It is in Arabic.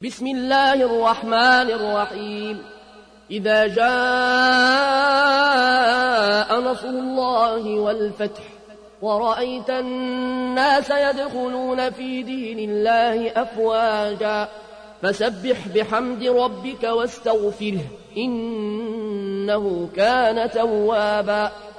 بسم الله الرحمن الرحيم إذا جاء نصر الله والفتح ورأيت الناس يدخلون في دين الله أفواجا فسبح بحمد ربك واستغفره إنه كان توابا